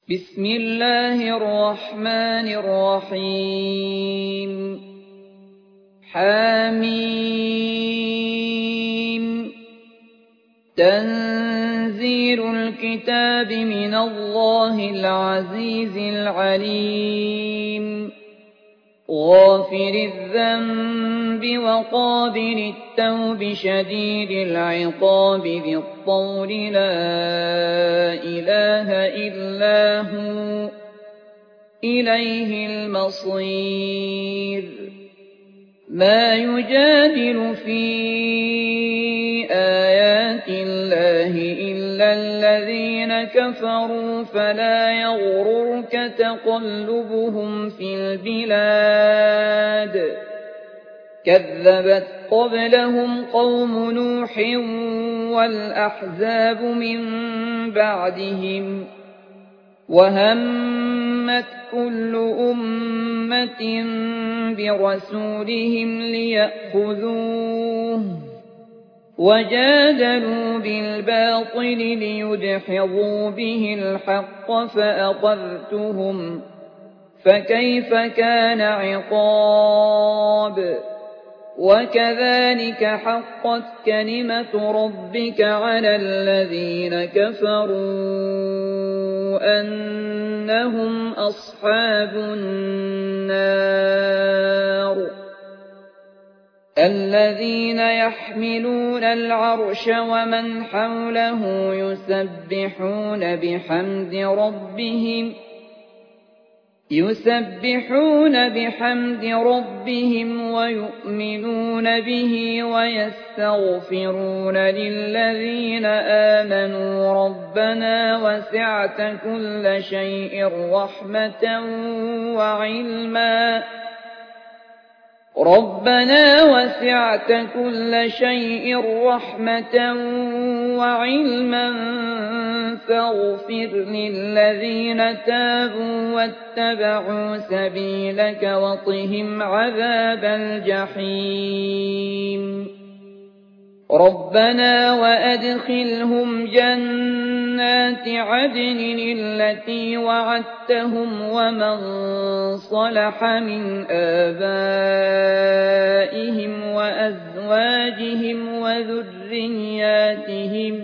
بسم الله الرحمن الرحيم حميم تنزيل الكتاب من الله العزيز العليم غافر الذنب وقابل التوب شديد العقاب ذي الطول لا إله إلا هو إليه المصير ما يجادل في آيات الله إلا الذين كفروا فلا يغررك تقلبهم في البلاد كذبت قبلهم قوم نوح والأحزاب من بعدهم وهمت كل أمة برسولهم ليأخذوه وجادلوا بالباطل ليدحضوا به الحق فأخذتهم فكيف كان عقاب وكذلك حقت كلمة ربك على الذين كفروا أنهم أصحاب النار الذين يحملون العرش ومن حوله يسبحون بحمد ربهم ويؤمنون به ويستغفرون للذين آمنوا ربنا وسعت كل شيء رحمة وعلما فاغفر للذين تابوا واتبعوا سبيلك وقهم عذاب الجحيم ربنا وأدخلهم جنات عدن التي وعدتهم ومن صلح من آبائهم وأزواجهم وذرياتهم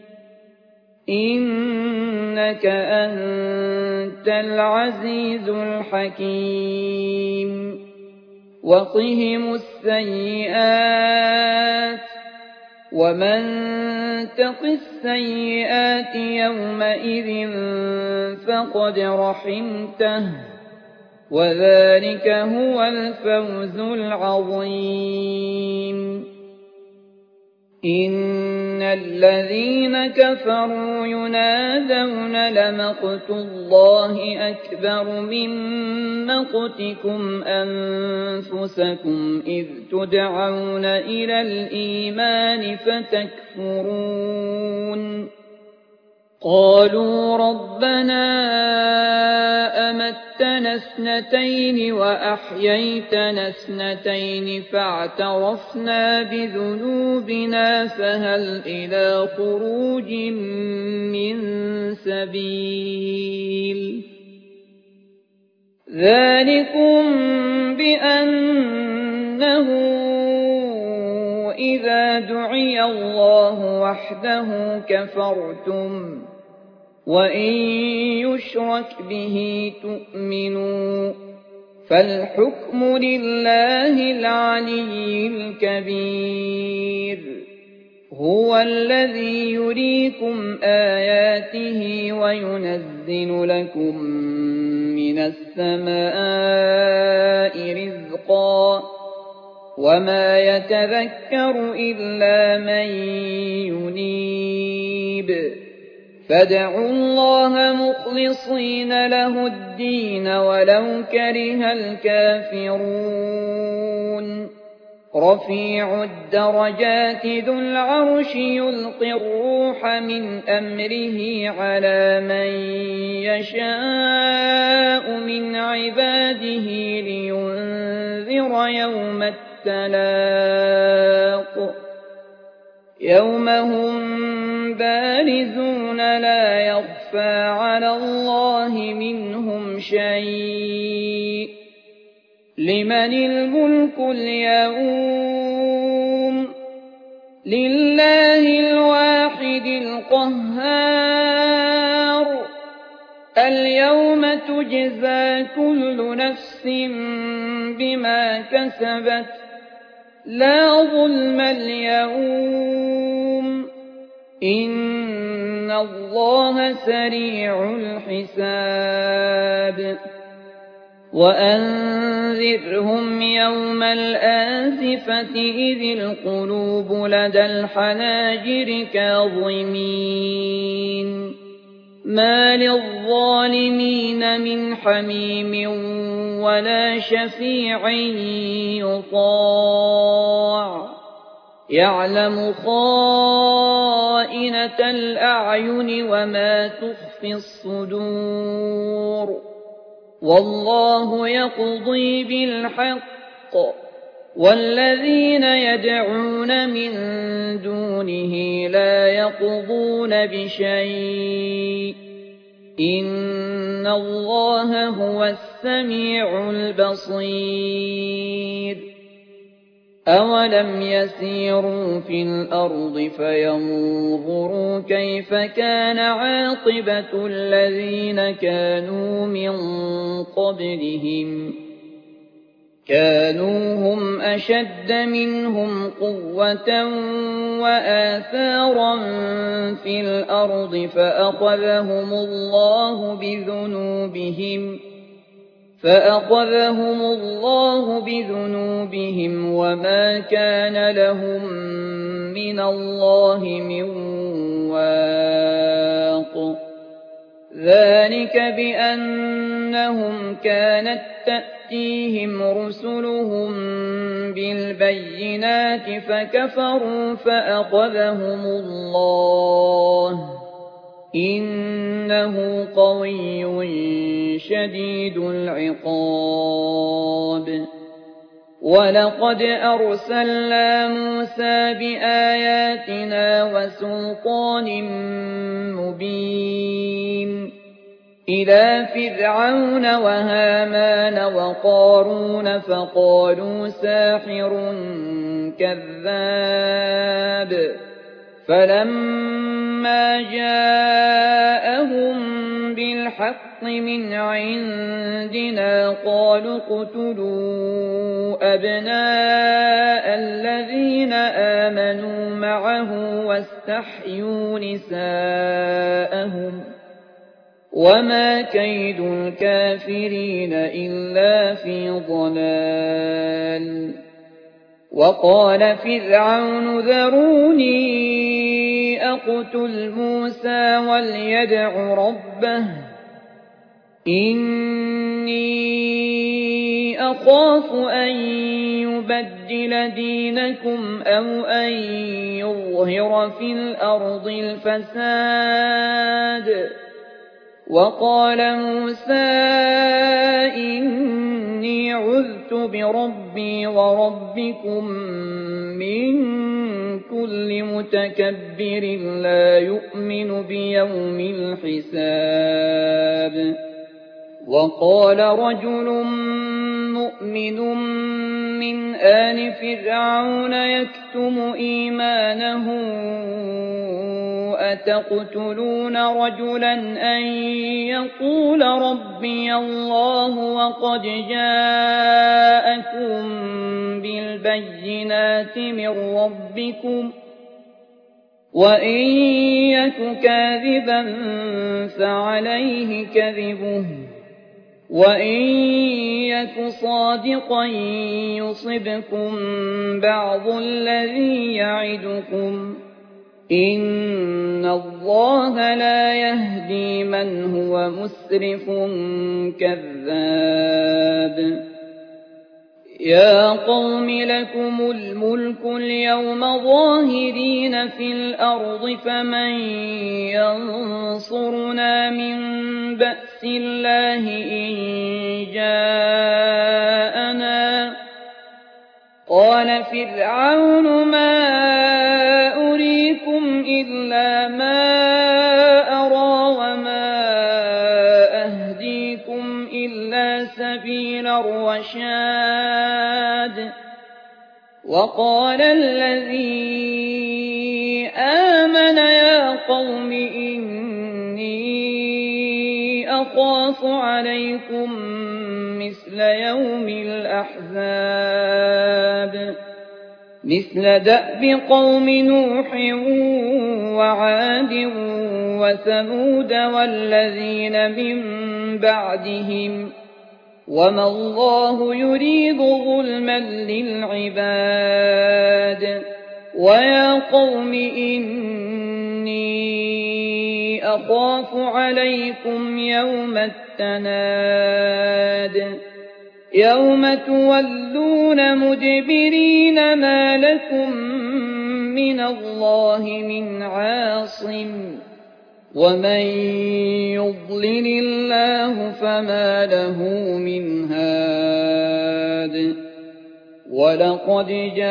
إنك أنت العزيز الحكيم وقهم السيئات ومن تق السيئات يومئذ فقد رحمته وذلك هو الفوز العظيم إن الذين كفروا ينادون لمقت الله أكبر من مقتكم أنفسكم إذ تدعون إلى الإيمان فتكفرون قالوا ربنا أمتنا اثنتين وأحييتنا اثنتين فاعترفنا بذنوبنا فهل إلى خروج من سبيل ذلكم بأنه إذا دعي الله وحده كفرتم وإن يشرك به تؤمنوا فالحكم لله العلي الكبير هو الذي يريكم آياته وينزل لكم من السماء رزقا وما يتذكر إلا من ينيب فادعوا الله مخلصين له الدين ولو كره الكافرون رفيع الدرجات ذو العرش يلقي الروح من أمره على من يشاء من عباده لينذر يوم التلاق يوم هم بارزون لا يخفى يخفى على الله منهم شيء. لمن الملك اليوم؟ لله الواحد القهار. اليوم تجزى كل نفس بما كسبت لا ظلم اليوم إن الله سريع الحساب. وأنذرهم يوم الآزفة إذ القلوب لدى الحناجر كاظمين ما للظالمين من حميم ولا شفيع يطاع يعلم خائنة الأعين وما تخفي الصدور والله يقضي بالحق والذين يدعون من دونه لا يقضون بشيء إن الله هو السميع البصير. أولم يسيروا في الأرض فينظروا كيف كان عاقبة الذين كانوا من قبلهم كانوا هم أشد منهم قوة وآثارا في الأرض فأخذهم الله بذنوبهم وما كان لهم من الله من واق. ذلك بأنهم كانت تأتيهم رسلهم بالبينات فكفروا فأخذهم الله إنه قوي شديد العقاب. ولقد أرسلنا موسى بآياتنا وسلطان مبين إلى فرعون وهامان وقارون فقالوا ساحر كذاب فلما جاءهم بالحق من عندنا قالوا اقتلوا أبناء الذين آمنوا معه واستحيوا نساءهم وما كيد الكافرين إلا في ضلال. وقال فرعون ذروني أقتل موسى وليدع ربه إني أخاف أن يبدل دينكم أو أن يظهر في الأرض الفساد. وقال موسى إني عذت بربي وربكم من كل متكبر لا يؤمن بيوم الحساب. وقال رجل مؤمن من آل فرعون يكتم إيمانه أتقتلون رجلا أن يقول ربي الله وقد جاءكم بالبينات من ربكم وإن يك كاذبا فعليه كذبه وإن يك صادقا يصبكم بعض الذي يعدكم إن الله لا يهدي من هو مسرف كذاب. يا قوم لكم الملك اليوم ظاهرين في الأرض فمن ينصرنا من بأس الله إن جاءنا. قال فرعون ما أريكم إلا ما أرى وما سبيل الرشاد وقال الذي آمن يا قوم إني أخاف عليكم مثل يوم الأحزاب مثل دأب قوم نوح وعاد وثمود والذين من بعدهم وما الله يريد ظلما للعباد ويا قوم إني أخاف عليكم يوم التناد يوم تولون مدبرين ما لكم من الله من عاصم ومن يضلل الله فما له من هاد ولقد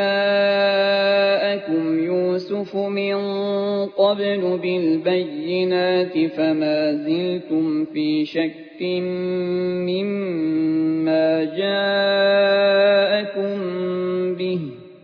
جاءكم يوسف من قبل بالبينات فما زلتم في شك مما جاءكم به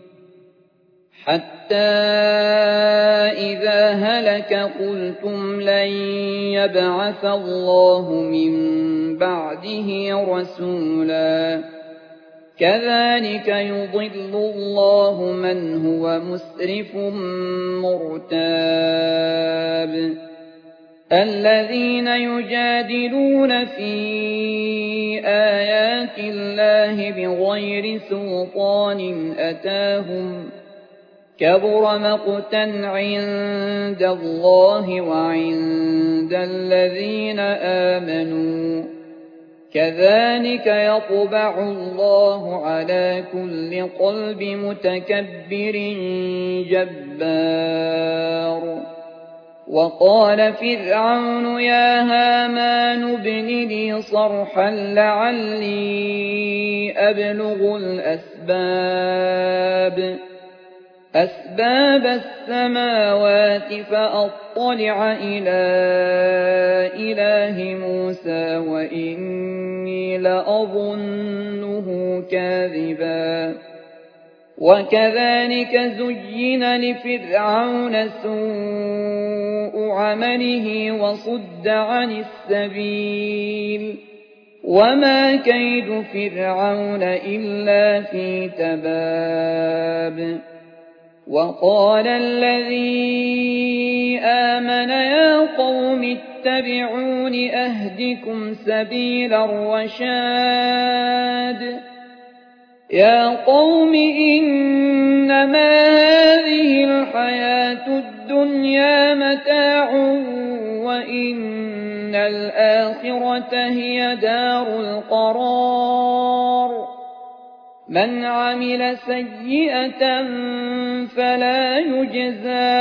حتى إذا هلك قلتم لن يبعث الله من بعده رسولا كذلك يضل الله من هو مسرف مرتاب الذين يجادلون في آيات الله بغير سلطان أتاهم كبر مقتا عند الله وعند الذين آمنوا كذلك يطبع الله على كل قلب متكبر جبار وقال فرعون يا هامان ابن لي صرحا لعلي أبلغ أسباب السماوات فأطلع إلى إله موسى وإني لأظنه كاذبا وكذلك زين لفرعون سوء عمله وصد عن السبيل وما كيد فرعون إلا في تباب وقال الذي آمن يا قوم اتبعون أهدكم سبيل الرشاد يا قوم إنما هذه الحياة الدنيا متاع وإن الآخرة هي دار القرار من عمل سيئة فلا يجزى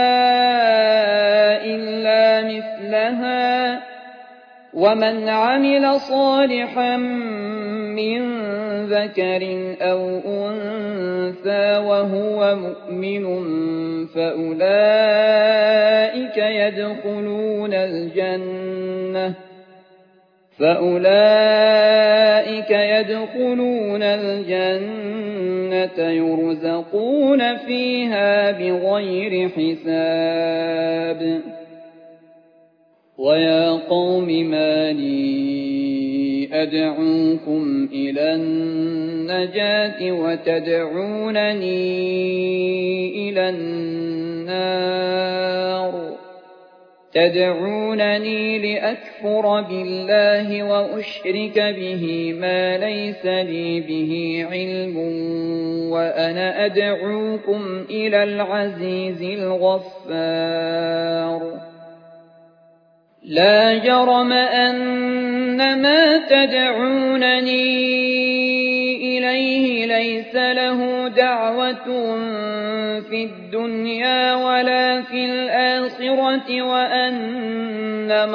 إلا مثلها ومن عمل صالحا من ذكر أو أنثى وهو مؤمن فأولئك يدخلون الجنة يرزقون فيها بغير حساب ويا قوم ما لي أدعوكم إلى النجاة وتدعونني إلى النار تدعونني لأكفر بالله وأشرك به ما ليس لي به علم وأنا أدعوكم إلى العزيز الغفار لا جرم أن ما تدعونني إليه ليس له دعوة في الدنيا ولا في الآخرة وأن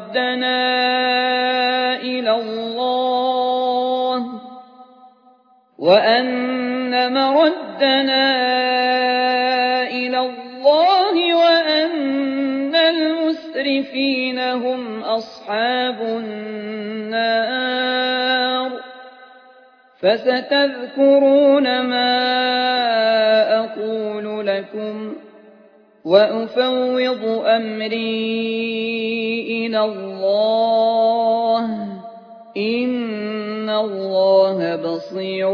مردنا إلى الله وأن المسرفين هم أصحاب النار فستذكرون ما أقول لكم وأفوض أمري إلى الله إن الله بصير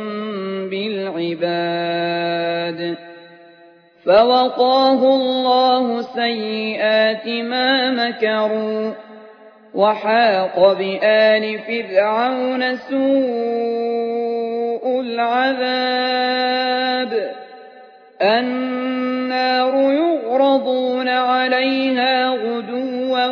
بالعباد. فوقاه الله سيئات ما مكروا وحاق بآل فرعون سوء العذاب. النار يعرضون عليها غدوا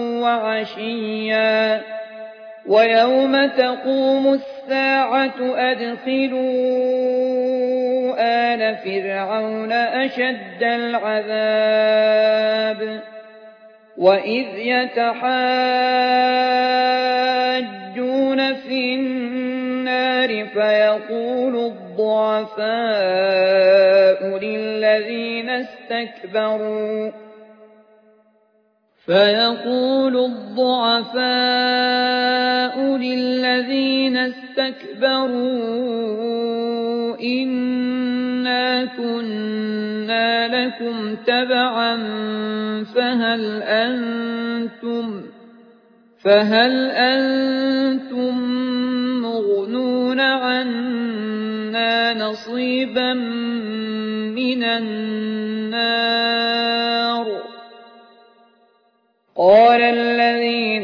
وعشيا ويوم تقوم الساعة أدخلوا آل فرعون أشد العذاب. وإذ يتحاجون في النار فيقول الضعفاء للذين استكبروا إنا كنا لكم تبعا فهل أنتم مغنون عنا نصيبا من النار. قال الذين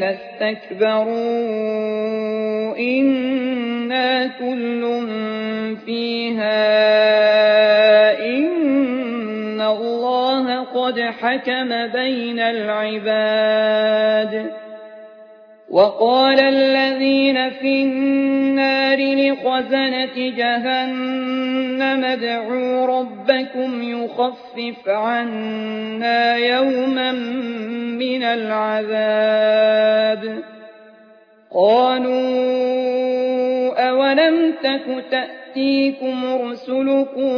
استكبروا إنا كل فيها إن الله قد حكم بين العباد. وقال الذين في النار لخزنة جهنم ادعوا ربكم يخفف عنا يوما من العذاب. قالوا أولم تك تأتيكم رسلكم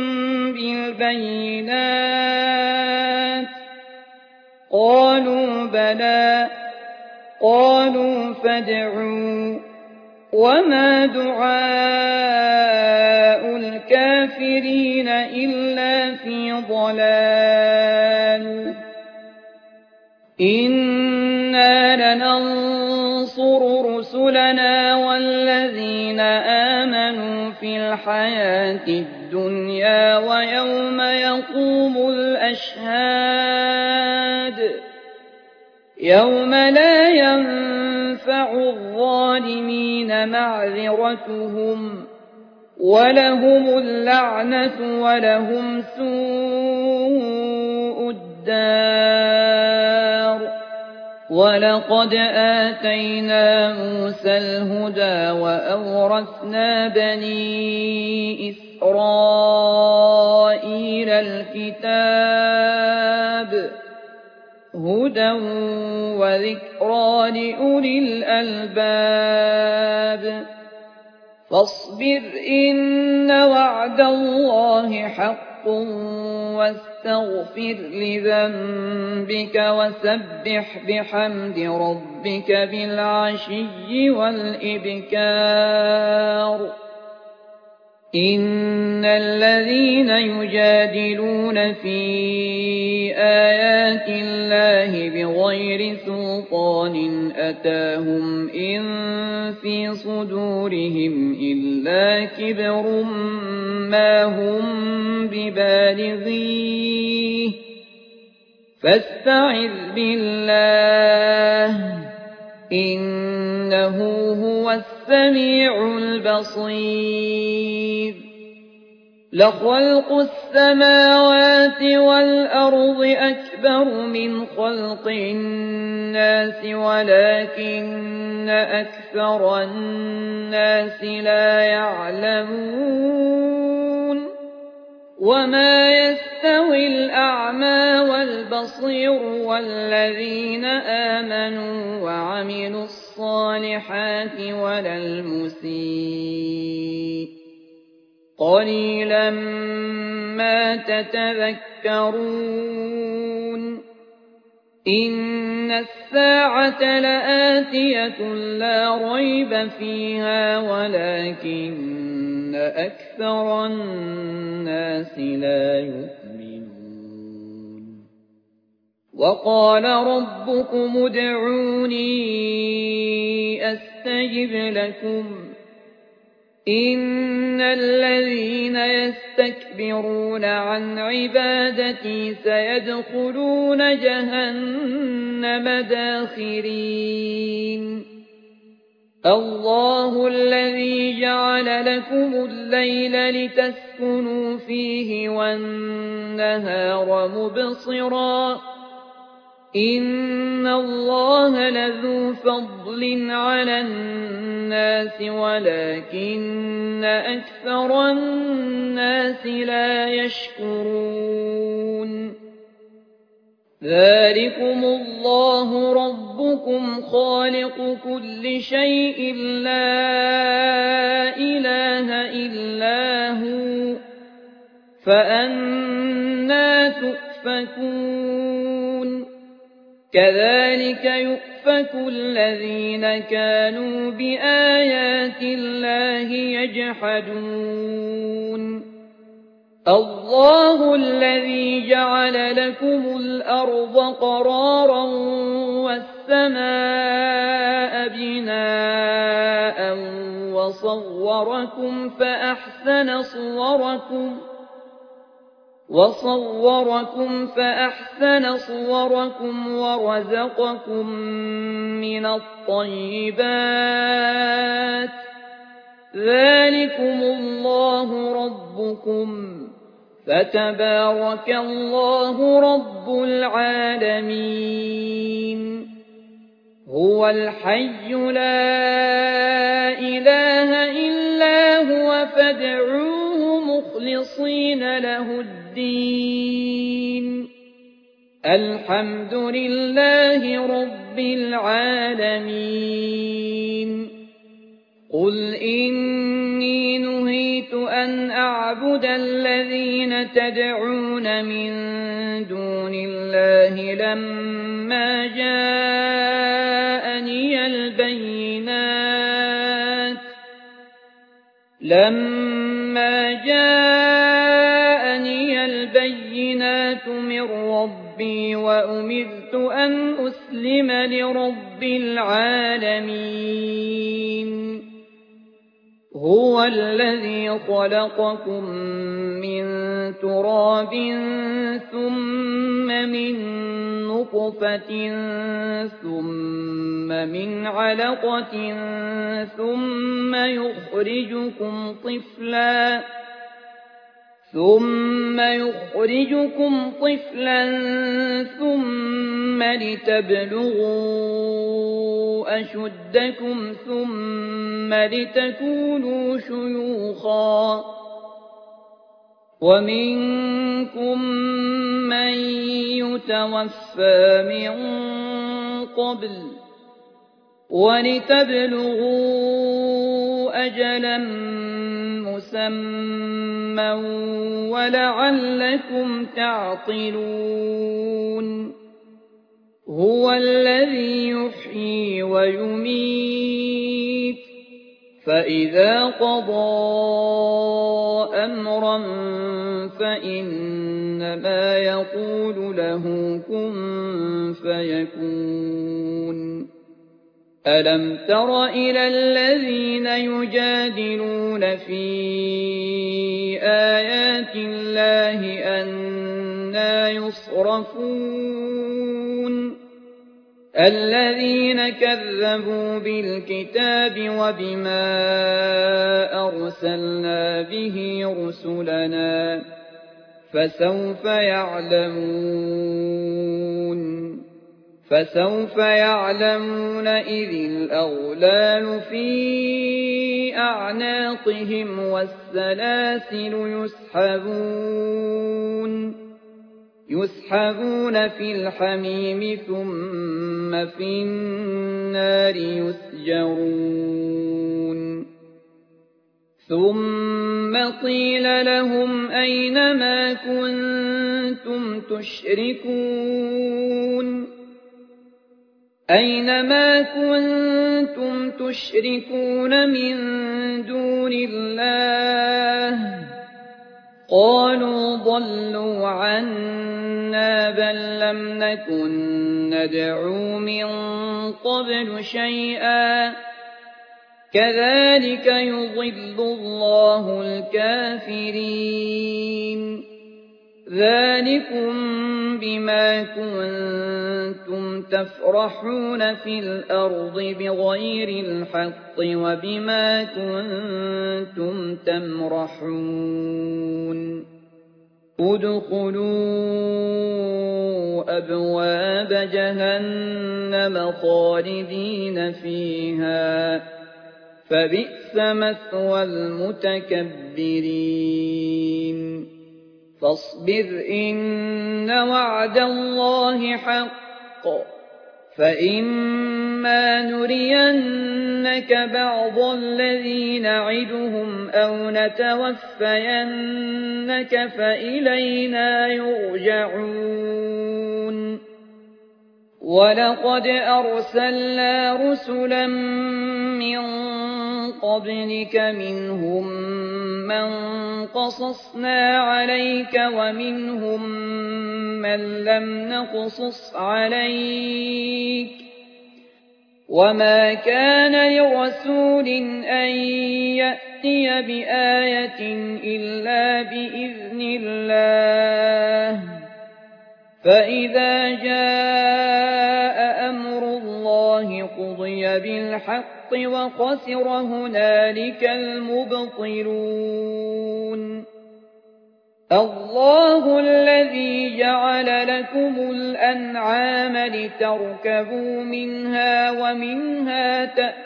بالبينات قالوا بلى. قالوا فادعوا وما دعاء الكافرين إلا في ضلال. إنا لننصر رسلنا والذين آمنوا في الحياة الدنيا ويوم يقوم الأشهاد يوم لا ينفع الظالمين معذرتهم ولهم اللعنة ولهم سوء الدار. ولقد آتينا موسى الهدى وأورثنا بني إسرائيل الكتاب هدى وذكرى لأولي الألباب. فاصبر إن وعد الله حق واستغفر لذنبك وسبح بحمد ربك بالعشي والإبكار. إن الذين يجادلون في آيات الله بغير سلطان أتاهم إن في صدورهم إلا كبر ما هم ببالغيه فاستعذ بالله إنه هو السميع البصير. لخلق السماوات والأرض أكبر من خلق الناس ولكن أكثر الناس لا يعلمون. وما يستوي الأعمى والبصير والذين آمنوا وعملوا الصالحات ولا المسيء قليلا ما تتذكرون. إن الساعة لآتية لا ريب فيها ولكن أكثر الناس لا يؤمنون وقال ربكم ادعوني أستجب لكم إن الذين يستكبرون عن عبادتي سيدخلون جهنم داخرين الله الذي جعل لكم الليل لتسكنوا فيه والنهار مبصرا إن الله لذو فضل على الناس ولكن أكثر الناس لا يشكرون ذلكم الله ربكم خالق كل شيء لا إله إلا هو فأنى تؤفكون كذلك يؤفك الذين كانوا بآيات الله يجحدون الله الذي جعل لكم الأرض قرارا والسماء بناء وصوركم فأحسن صوركم ورزقكم من الطيبات ذلكم الله ربكم فتبارك الله رب العالمين هو الحي لا إله إلا هو فادعوه مخلصين له الدين الحمد لله رب العالمين قل إني نهيت أن أعبد الذين تدعون من دون الله لما جاءني البينات من ربي وأمرت أن أسلم لرب العالمين هو الذي خلقكم من تراب ثم من نطفة ثم من علقة ثم يخرجكم طفلا ثم لتبلغوا أشدكم ثم لتكونوا شيوخا ومنكم من يتوفى من قبل ولتبلغوا أجلا مسمى ولعلكم تعقلون هو الذي يحيي ويميت فإذا قضى أمرا فإنما يقول له كن فيكون ألم تر إلى الذين يجادلون في آيات الله أنى يصرفون الذين كذبوا بالكتاب وبما أرسلنا به رسلنا فسوف يعلمون إذ الأغلال في أعناقهم والسلاسل يسحبون في الحميم ثم في النار يسجرون ثم قيل لهم أين ما كنتم تشركون أينما كنتم تشركون من دون الله قالوا ضلوا عنا بل لم نكن ندعو من قبل شيئا كذلك يضل الله الكافرين ذلكم بما كنتم تفرحون في الأرض بغير الحق وبما كنتم تمرحون ادخلوا أبواب جهنم خالدين فيها فبئس مثوى المتكبرين فاصبر إن وعد الله حق فإما نرينك بعض الذي نعدهم أو نتوفينك فإلينا يرجعون ولقد أرسلنا رسلا من قبلك منهم من قصصنا عليك ومنهم من لم نقصص عليك وما كان لرسول أن يأتي بآية إلا بإذن الله فإذا جاء أمر الله قضي بالحق وخسر هنالك المبطلون الله الذي جعل لكم الأنعام لتركبوا منها ومنها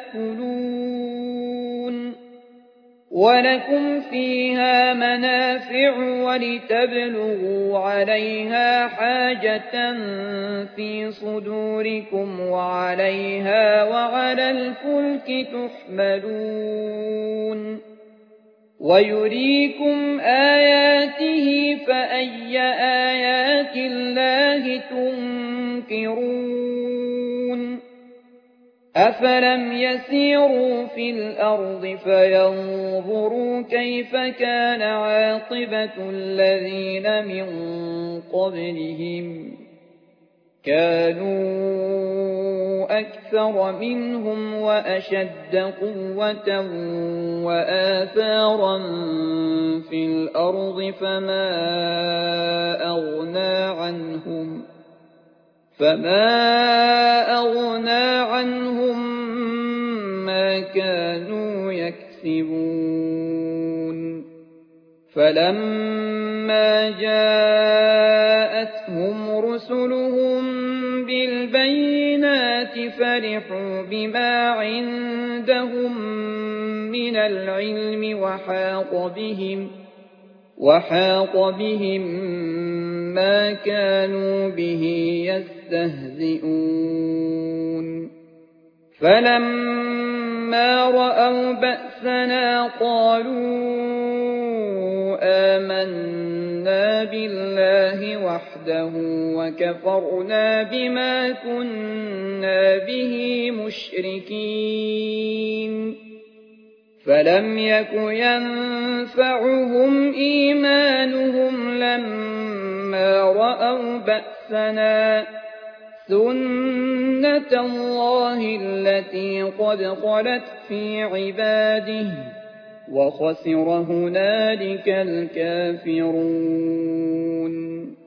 تأكلون ولكم فيها منافع ولتبلغوا عليها حاجة في صدوركم وعليها وعلى الفلك تحملون ويريكم آياته فأي آيات الله تنكرون أفلم يسيروا في الأرض فينظروا كيف كان عاقبة الذين من قبلهم كانوا أكثر منهم وأشد قوة وآثارا في الأرض فما أغنى عنهم ما كانوا يكسبون فلما جاءتهم رسلهم بالبينات فرحوا بما عندهم من العلم وحاق بهم ما كانوا به يستهزئون فلما رأوا بأسنا قالوا آمنا بالله وحده وكفرنا بما كنا به مشركين فلم يك ينفعهم إيمانهم لما رأوا بأسنا سنة الله التي قد خلت في عباده وخسر هنالك الكافرون